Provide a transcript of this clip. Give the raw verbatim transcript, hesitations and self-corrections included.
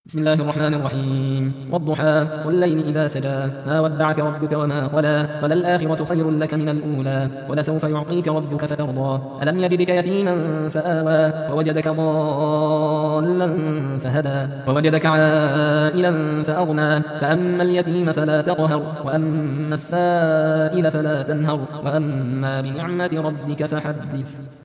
بسم الله الرحمن الرحيم والضحى والليل إذا سجى ما ودعك ربك وما قلى وللآخرة خير لك من الأولى ولسوف يعطيك ربك فترضى ألم يجدك يتيما فآوى ووجدك ضالا فهدى ووجدك عائلا فأغنى فأما اليتيم فلا تقهر وأما السائل فلا تنهر وأما بنعمة ربك فحدث.